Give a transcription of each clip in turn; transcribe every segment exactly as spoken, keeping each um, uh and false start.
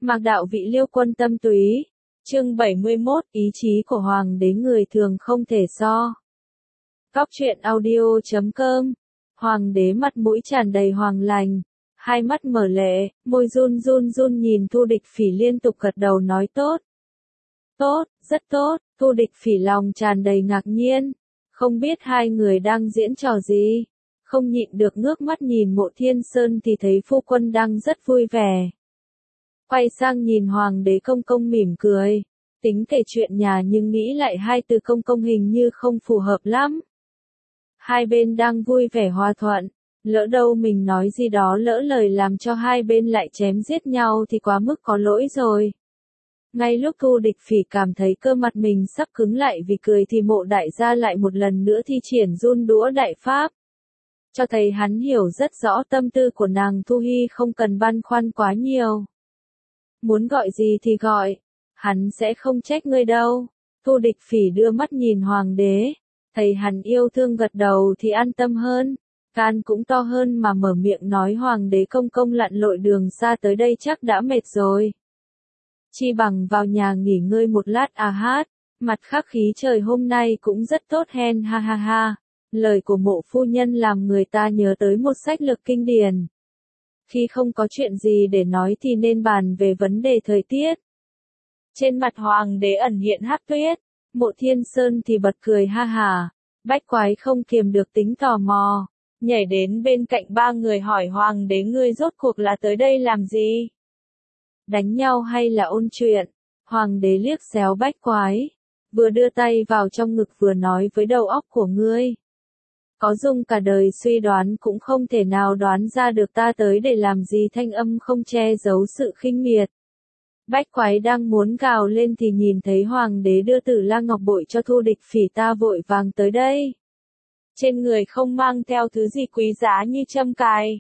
Mạc đạo vị Liêu quân tâm túy. Chương bảy mươi mốt, ý chí của hoàng đế người thường không thể so. Góc truyện audio chấm com. Hoàng đế mặt mũi tràn đầy hoàng lành, hai mắt mở lệ, môi run run run nhìn Thu Địch Phỉ liên tục gật đầu nói tốt. Tốt, rất tốt. Thu Địch Phỉ lòng tràn đầy ngạc nhiên, không biết hai người đang diễn trò gì, không nhịn được ngước mắt nhìn Mộ Thiên Sơn thì thấy phu quân đang rất vui vẻ. Quay sang nhìn hoàng đế công công mỉm cười, tính kể chuyện nhà nhưng nghĩ lại hai từ công công hình như không phù hợp lắm. Hai bên đang vui vẻ hòa thuận, lỡ đâu mình nói gì đó lỡ lời làm cho hai bên lại chém giết nhau thì quá mức có lỗi rồi. Ngay lúc Thu Địch Phỉ cảm thấy cơ mặt mình sắp cứng lại vì cười thì Mộ đại gia lại một lần nữa thi triển run đũa đại pháp, cho thấy hắn hiểu rất rõ tâm tư của nàng Thu Hi, không cần băn khoăn quá nhiều. Muốn gọi gì thì gọi, hắn sẽ không trách ngươi đâu. Thu Địch Phỉ đưa mắt nhìn hoàng đế, thấy hắn yêu thương gật đầu thì an tâm hơn, gan cũng to hơn mà mở miệng nói hoàng đế công công lặn lội đường xa tới đây chắc đã mệt rồi. Chi bằng vào nhà nghỉ ngơi một lát à hát, mặt khác khí trời hôm nay cũng rất tốt hen ha ha ha. Lời của Mộ phu nhân làm người ta nhớ tới một sách lược kinh điển. Khi không có chuyện gì để nói thì nên bàn về vấn đề thời tiết. Trên mặt hoàng đế ẩn hiện hắc tuyết, Mộ Thiên Sơn thì bật cười ha hả. Bách Quái không kiềm được tính tò mò, nhảy đến bên cạnh ba người hỏi hoàng đế ngươi rốt cuộc là tới đây làm gì? Đánh nhau hay là ôn chuyện? Hoàng đế liếc xéo Bách Quái, vừa đưa tay vào trong ngực vừa nói với đầu óc của ngươi. Có dùng cả đời suy đoán cũng không thể nào đoán ra được ta tới để làm gì, thanh âm không che giấu sự khinh miệt. Bách Quái đang muốn gào lên thì nhìn thấy hoàng đế đưa Tử La Ngọc bội cho Thu Địch Phỉ, ta vội vàng tới đây. Trên người không mang theo thứ gì quý giá như châm cài,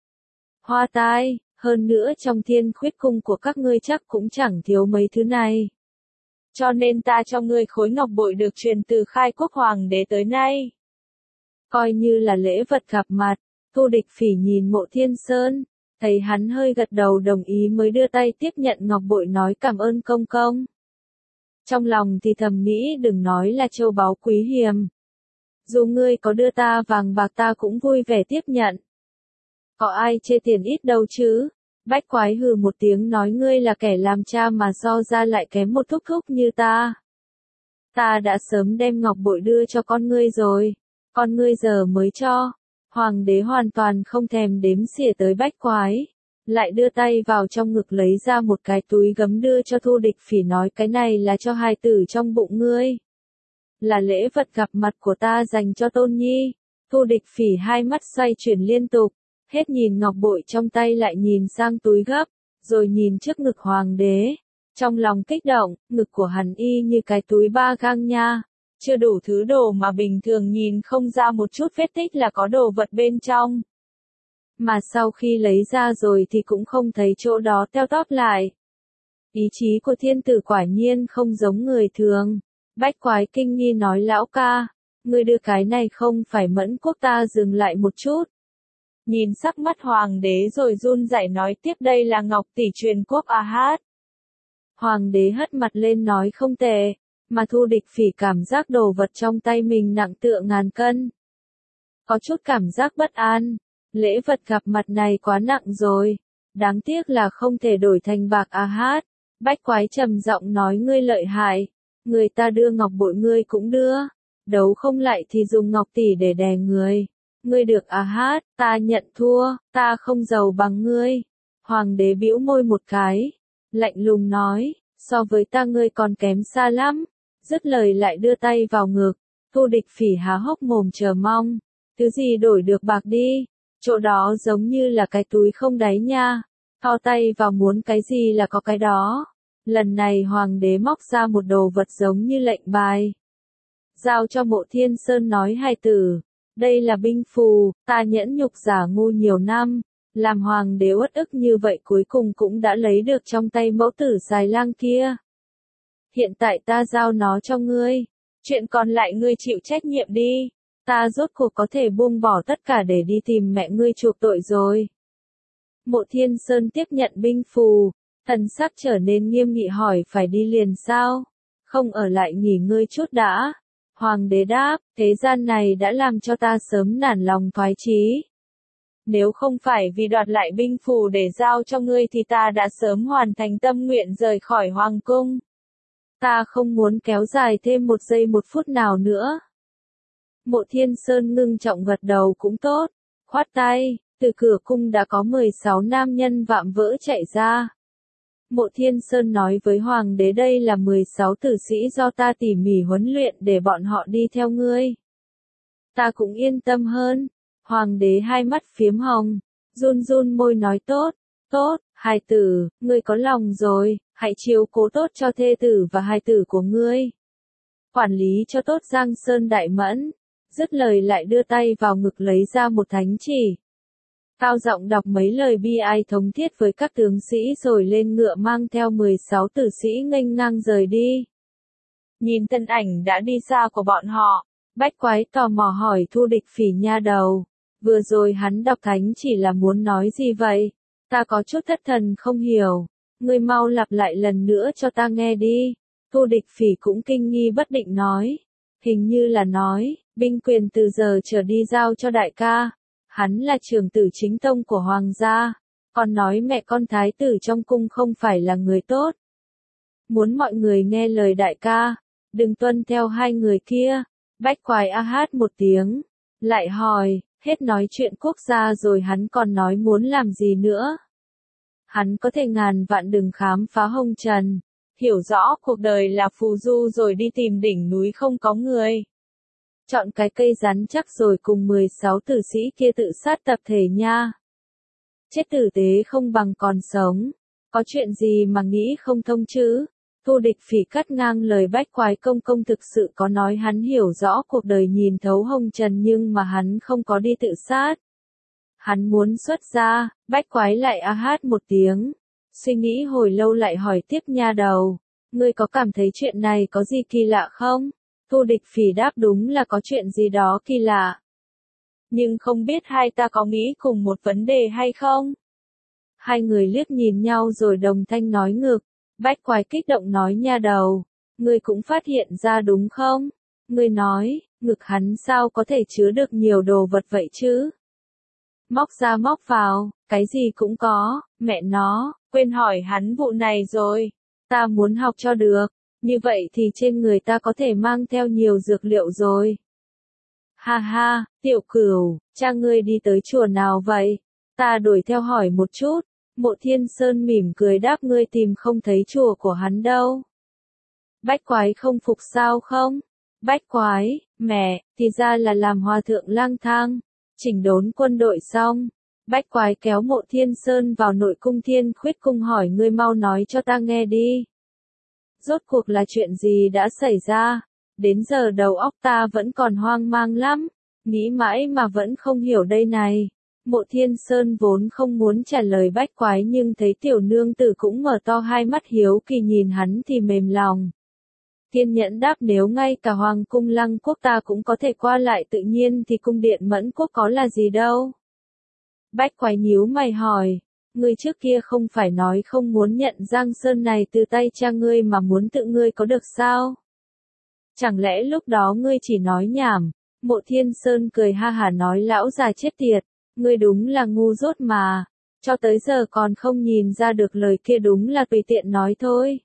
hoa tai, hơn nữa trong Thiên Khuyết cung của các ngươi chắc cũng chẳng thiếu mấy thứ này. Cho nên ta cho ngươi khối ngọc bội được truyền từ khai quốc hoàng đế tới nay. Coi như là lễ vật gặp mặt. Thu Địch Phỉ nhìn Mộ Thiên Sơn, thấy hắn hơi gật đầu đồng ý mới đưa tay tiếp nhận ngọc bội nói cảm ơn công công. Trong lòng thì thầm nghĩ đừng nói là châu báu quý hiếm, dù ngươi có đưa ta vàng bạc ta cũng vui vẻ tiếp nhận. Có ai chê tiền ít đâu chứ? Bách Quái hừ một tiếng nói ngươi là kẻ làm cha mà so ra lại kém một thúc thúc như ta. Ta đã sớm đem ngọc bội đưa cho con ngươi rồi, con ngươi giờ mới cho. Hoàng đế hoàn toàn không thèm đếm xỉa tới Bách Quái, lại đưa tay vào trong ngực lấy ra một cái túi gấm đưa cho Thu Địch Phỉ nói cái này là cho hài tử trong bụng ngươi. Là lễ vật gặp mặt của ta dành cho Tôn Nhi. Thu Địch Phỉ hai mắt xoay chuyển liên tục, hết nhìn ngọc bội trong tay lại nhìn sang túi gấp, rồi nhìn trước ngực hoàng đế. Trong lòng kích động, ngực của hắn y như cái túi ba gang nha. Chưa đủ thứ đồ mà bình thường nhìn không ra một chút vết tích là có đồ vật bên trong. Mà sau khi lấy ra rồi thì cũng không thấy chỗ đó teo tóp lại. Ý chí của thiên tử quả nhiên không giống người thường. Bách Quái kinh nghi nói lão ca, ngươi đưa cái này không phải Mẫn Quốc ta dừng lại một chút. Nhìn sắc mắt hoàng đế rồi run rẩy nói tiếp đây là ngọc tỷ truyền quốc a hát. Hoàng đế hất mặt lên nói không tệ. Mà Thu Địch Phỉ cảm giác đồ vật trong tay mình nặng tựa ngàn cân. Có chút cảm giác bất an, lễ vật gặp mặt này quá nặng rồi, đáng tiếc là không thể đổi thành bạc a hát. Bách Quái trầm giọng nói ngươi lợi hại, người ta đưa ngọc bội ngươi cũng đưa, đấu không lại thì dùng ngọc tỷ để đè người. Ngươi được a hát, ta nhận thua, ta không giàu bằng ngươi. Hoàng đế bĩu môi một cái, lạnh lùng nói, so với ta ngươi còn kém xa lắm. Dứt lời lại đưa tay vào ngực. Thu Địch Phỉ há hốc mồm chờ mong. Thứ gì đổi được bạc đi? Chỗ đó giống như là cái túi không đáy nha. Thò tay vào muốn cái gì là có cái đó. Lần này hoàng đế móc ra một đồ vật giống như lệnh bài. Giao cho Mộ Thiên Sơn nói hài tử. Đây là binh phù, ta nhẫn nhục giả ngu nhiều năm. Làm hoàng đế uất ức như vậy cuối cùng cũng đã lấy được trong tay mẫu tử xài lang kia. Hiện tại ta giao nó cho ngươi, chuyện còn lại ngươi chịu trách nhiệm đi, ta rốt cuộc có thể buông bỏ tất cả để đi tìm mẹ ngươi chuộc tội rồi. Mộ Thiên Sơn tiếp nhận binh phù, Thần sắc trở nên nghiêm nghị hỏi phải đi liền sao? Không ở lại nghỉ ngơi chút đã. Hoàng đế đáp, thế gian này đã làm cho ta sớm nản lòng thoái chí. Nếu không phải vì đoạt lại binh phù để giao cho ngươi thì ta đã sớm hoàn thành tâm nguyện rời khỏi hoàng cung. Ta không muốn kéo dài thêm một giây một phút nào nữa. Mộ Thiên Sơn ngưng trọng gật đầu cũng tốt, khoát tay, từ cửa cung đã có mười sáu nam nhân vạm vỡ chạy ra. Mộ Thiên Sơn nói với Hoàng đế đây là mười sáu tử sĩ do ta tỉ mỉ huấn luyện để bọn họ đi theo ngươi. Ta cũng yên tâm hơn. Hoàng đế hai mắt phiếm hồng, run run môi nói tốt, tốt, hài tử, ngươi có lòng rồi, hãy chiếu cố tốt cho thê tử và hài tử của ngươi. Quản lý cho tốt Giang Sơn Đại Mẫn, dứt lời lại đưa tay vào ngực lấy ra một thánh chỉ. Cao giọng đọc mấy lời bi ai thống thiết với các tướng sĩ rồi lên ngựa mang theo mười sáu tử sĩ nghênh ngang rời đi. Nhìn thân ảnh đã đi xa của bọn họ, Bách Quái tò mò hỏi Thu Địch Phỉ nha đầu, vừa rồi hắn đọc thánh chỉ là muốn nói gì vậy? Ta có chút thất thần không hiểu, ngươi mau lặp lại lần nữa cho ta nghe đi. Thu Địch Phỉ cũng kinh nghi bất định nói, hình như là nói, binh quyền từ giờ trở đi giao cho đại ca. Hắn là trưởng tử chính tông của hoàng gia, còn nói mẹ con thái tử trong cung không phải là người tốt. Muốn mọi người nghe lời đại ca, đừng tuân theo hai người kia. Bách Quái a hát một tiếng, lại hỏi, hết nói chuyện quốc gia rồi hắn còn nói muốn làm gì nữa. Hắn có thể ngàn vạn đừng khám phá hồng trần, hiểu rõ cuộc đời là phù du rồi đi tìm đỉnh núi không có người. Chọn cái cây rắn chắc rồi cùng mười sáu tử sĩ kia tự sát tập thể nha. Chết tử tế không bằng còn sống. Có chuyện gì mà nghĩ không thông chứ? Thu Địch Phỉ cắt ngang lời Bách Quái công công thực sự có nói hắn hiểu rõ cuộc đời nhìn thấu hồng trần nhưng mà hắn không có đi tự sát. Hắn muốn xuất gia, Bách Quái lại a hát một tiếng. Suy nghĩ hồi lâu lại hỏi tiếp nha đầu. Ngươi có cảm thấy chuyện này có gì kỳ lạ không? Thu Địch Phỉ đáp đúng là có chuyện gì đó kỳ lạ. Nhưng không biết hai ta có nghĩ cùng một vấn đề hay không? Hai người liếc nhìn nhau rồi đồng thanh nói ngược. Bách Quái kích động nói nha đầu. Ngươi cũng phát hiện ra đúng không? Ngươi nói, ngực hắn sao có thể chứa được nhiều đồ vật vậy chứ? Móc ra móc vào, cái gì cũng có, mẹ nó, quên hỏi hắn vụ này rồi. Ta muốn học cho được. Như vậy thì trên người ta có thể mang theo nhiều dược liệu rồi. Ha ha, Tiểu Cửu, cha ngươi đi tới chùa nào vậy? Ta đuổi theo hỏi một chút. Mộ Thiên Sơn mỉm cười đáp ngươi tìm không thấy chùa của hắn đâu. Bách Quái không phục sao không? Bách Quái, mẹ, thì ra là làm hòa thượng lang thang. Chỉnh đốn quân đội xong. Bách Quái kéo Mộ Thiên Sơn vào nội cung Thiên Khuyết cung hỏi ngươi mau nói cho ta nghe đi. Rốt cuộc là chuyện gì đã xảy ra? Đến giờ đầu óc ta vẫn còn hoang mang lắm, nghĩ mãi mà vẫn không hiểu đây này. Mộ Thiên Sơn vốn không muốn trả lời Bách Quái nhưng thấy tiểu nương tử cũng mở to hai mắt hiếu kỳ nhìn hắn thì mềm lòng. Kiên nhẫn đáp nếu ngay cả hoàng cung Lăng Quốc ta cũng có thể qua lại tự nhiên thì cung điện Mẫn Quốc có là gì đâu. Bách Quái nhíu mày hỏi. Ngươi trước kia không phải nói không muốn nhận Giang Sơn này từ tay cha ngươi mà muốn tự ngươi có được sao? Chẳng lẽ lúc đó ngươi chỉ nói nhảm? Mộ Thiên Sơn cười ha hả nói lão già chết tiệt, ngươi đúng là ngu dốt mà, cho tới giờ còn không nhìn ra được lời kia đúng là tùy tiện nói thôi.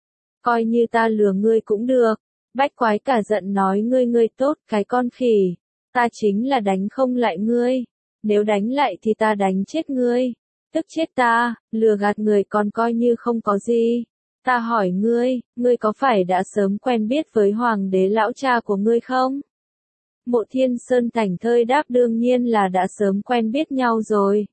Coi như ta lừa ngươi cũng được. Bách Quái cả giận nói ngươi ngươi tốt cái con khỉ, ta chính là đánh không lại ngươi, nếu đánh lại thì ta đánh chết ngươi. Tức chết ta, lừa gạt người còn coi như không có gì. Ta hỏi ngươi, ngươi có phải đã sớm quen biết với hoàng đế lão cha của ngươi không? Mộ Thiên Sơn thảnh thơi đáp đương nhiên là đã sớm quen biết nhau rồi.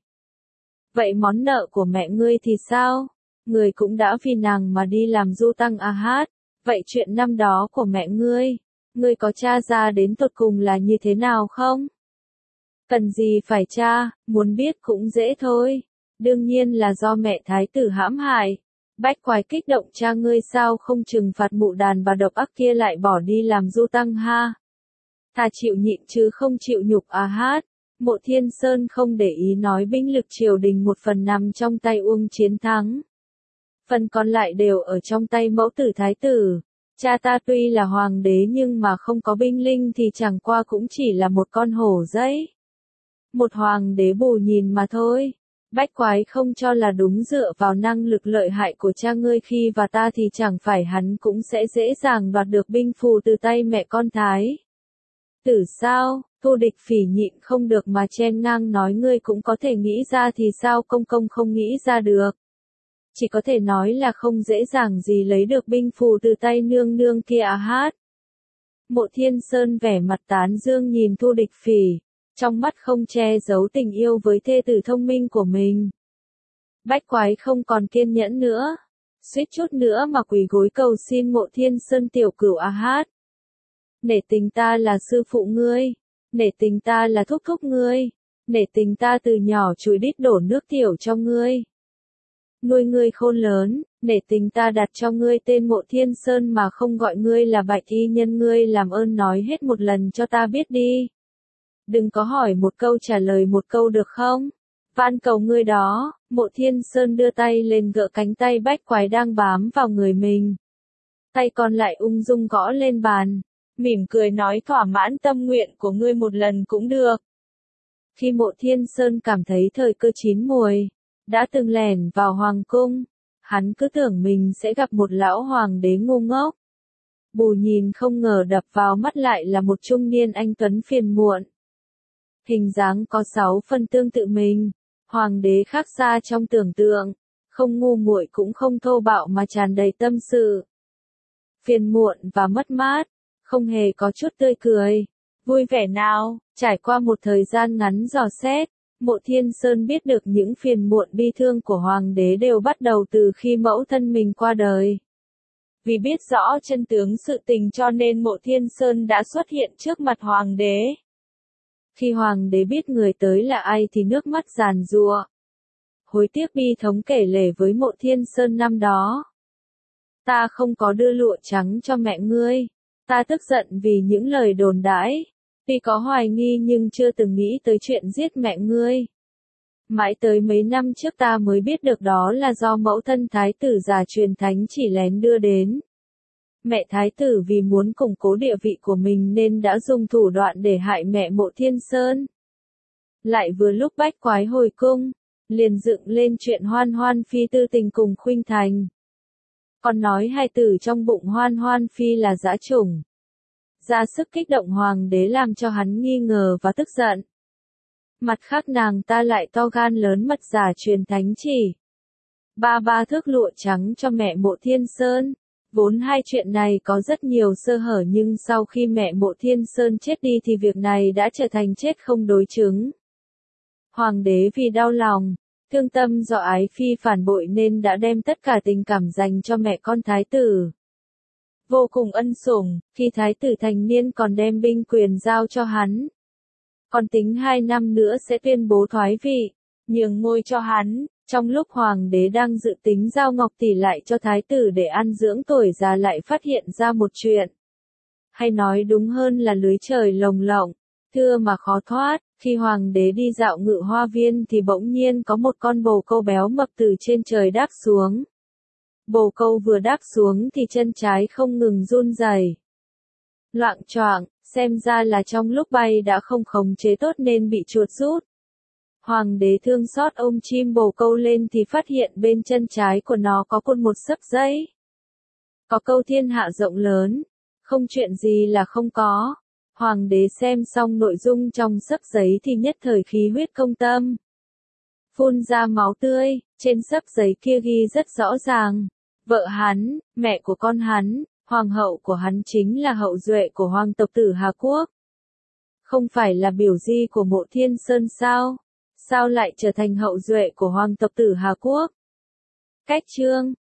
Vậy món nợ của mẹ ngươi thì sao? Ngươi cũng đã vì nàng mà đi làm du tăng a hát. Vậy chuyện năm đó của mẹ ngươi, ngươi có tra ra đến tột cùng là như thế nào không? Cần gì phải tra, muốn biết cũng dễ thôi. Đương nhiên là do mẹ thái tử hãm hại. Bách Quái kích động cha ngươi sao không trừng phạt mụ đàn bà độc ác kia lại bỏ đi làm du tăng ha. Thà chịu nhịn chứ không chịu nhục a hát. Mộ Thiên Sơn không để ý nói binh lực triều đình một phần nằm trong tay Uông Chiến thắng. phần còn lại đều ở trong tay mẫu tử thái tử. Cha ta tuy là hoàng đế nhưng mà không có binh linh thì chẳng qua cũng chỉ là một con hổ giấy. Một hoàng đế bù nhìn mà thôi. Bách Quái không cho là đúng, dựa vào năng lực lợi hại của cha ngươi khi và ta thì chẳng phải hắn cũng sẽ dễ dàng đoạt được binh phù từ tay mẹ con thái tử sao? Thu Địch Phỉ nhịn không được mà chen ngang nói, ngươi cũng có thể nghĩ ra thì sao công công không nghĩ ra được? Chỉ có thể nói là không dễ dàng gì lấy được binh phù từ tay nương nương kia à hát. Mộ Thiên Sơn vẻ mặt tán dương nhìn Thu Địch Phỉ, trong mắt không che giấu tình yêu với thê tử thông minh của mình. Bách Quái không còn kiên nhẫn nữa, suýt chút nữa mà quỳ gối cầu xin Mộ Thiên Sơn tiểu cửu a hát. Nể tình ta là sư phụ ngươi, nể tình ta là thúc thúc ngươi, nể tình ta từ nhỏ chùi đít đổ nước tiểu cho ngươi, nuôi ngươi khôn lớn, nể tình ta đặt cho ngươi tên Mộ Thiên Sơn mà không gọi ngươi là Bạch Y Nhân, ngươi làm ơn nói hết một lần cho ta biết đi. Đừng có hỏi một câu trả lời một câu được không? Van cầu ngươi đó. Mộ Thiên Sơn đưa tay lên gỡ cánh tay Bách Quái đang bám vào người mình. Tay còn lại ung dung gõ lên bàn, mỉm cười nói, thỏa mãn tâm nguyện của ngươi một lần cũng được. Khi Mộ Thiên Sơn cảm thấy thời cơ chín muồi, đã từng lẻn vào hoàng cung, hắn cứ tưởng mình sẽ gặp một lão hoàng đế ngu ngốc. Bù nhìn không ngờ đập vào mắt lại là một trung niên anh tuấn phiền muộn. Hình dáng có sáu phần tương tự mình, hoàng đế khác xa trong tưởng tượng, không ngu muội cũng không thô bạo mà tràn đầy tâm sự. Phiền muộn và mất mát, không hề có chút tươi cười, vui vẻ nào. Trải qua một thời gian ngắn dò xét, Mộ Thiên Sơn biết được những phiền muộn bi thương của hoàng đế đều bắt đầu từ khi mẫu thân mình qua đời. Vì biết rõ chân tướng sự tình cho nên Mộ Thiên Sơn đã xuất hiện trước mặt hoàng đế. Khi hoàng đế biết người tới là ai thì nước mắt giàn giụa, hối tiếc bi thống kể lể với Mộ Thiên Sơn năm đó. Ta không có đưa lụa trắng cho mẹ ngươi, ta tức giận vì những lời đồn đãi, tuy có hoài nghi nhưng chưa từng nghĩ tới chuyện giết mẹ ngươi. Mãi tới mấy năm trước ta mới biết được đó là do mẫu thân thái tử già truyền thánh chỉ lén đưa đến. Mẹ thái tử vì muốn củng cố địa vị của mình nên đã dùng thủ đoạn để hại mẹ Mộ Thiên Sơn. Lại vừa lúc Bách Quái hồi cung, liền dựng lên chuyện Hoan Hoan Phi tư tình cùng Khuynh Thành. Còn nói hai tử trong bụng Hoan Hoan Phi là dã chủng. Ra sức kích động hoàng đế làm cho hắn nghi ngờ và tức giận. Mặt khác nàng ta lại to gan lớn mật giả truyền thánh chỉ. Ba ba thước lụa trắng cho mẹ Mộ Thiên Sơn. Vốn hai chuyện này có rất nhiều sơ hở nhưng sau khi mẹ Mộ Thiên Sơn chết đi thì việc này đã trở thành chết không đối chứng. Hoàng đế vì đau lòng, thương tâm do ái phi phản bội nên đã đem tất cả tình cảm dành cho mẹ con thái tử. Vô cùng ân sủng, khi thái tử thành niên còn đem binh quyền giao cho hắn. Còn tính hai năm nữa sẽ tuyên bố thoái vị, nhường ngôi cho hắn. Trong lúc hoàng đế đang dự tính giao ngọc tỷ lại cho thái tử để ăn dưỡng tuổi già lại phát hiện ra một chuyện. Hay nói đúng hơn là lưới trời lồng lộng, thưa mà khó thoát. Khi hoàng đế đi dạo ngự hoa viên thì bỗng nhiên có một con bồ câu béo mập từ trên trời đáp xuống. Bồ câu vừa đáp xuống thì chân trái không ngừng run rẩy, loạng choạng, xem ra là trong lúc bay đã không khống chế tốt nên bị chuột rút. Hoàng đế thương xót ôm chim bồ câu lên thì phát hiện bên chân trái của nó có cột một xấp giấy. Có câu thiên hạ rộng lớn, không chuyện gì là không có. Hoàng đế xem xong nội dung trong xấp giấy thì nhất thời khí huyết công tâm. Phun ra máu tươi, trên xấp giấy kia ghi rất rõ ràng. Vợ hắn, mẹ của con hắn, hoàng hậu của hắn chính là hậu duệ của hoàng tộc tử Hà Quốc. Không phải là biểu di của Mộ Thiên Sơn sao? Sao lại trở thành hậu duệ của hoàng tộc tử Hà Quốc? Cách chương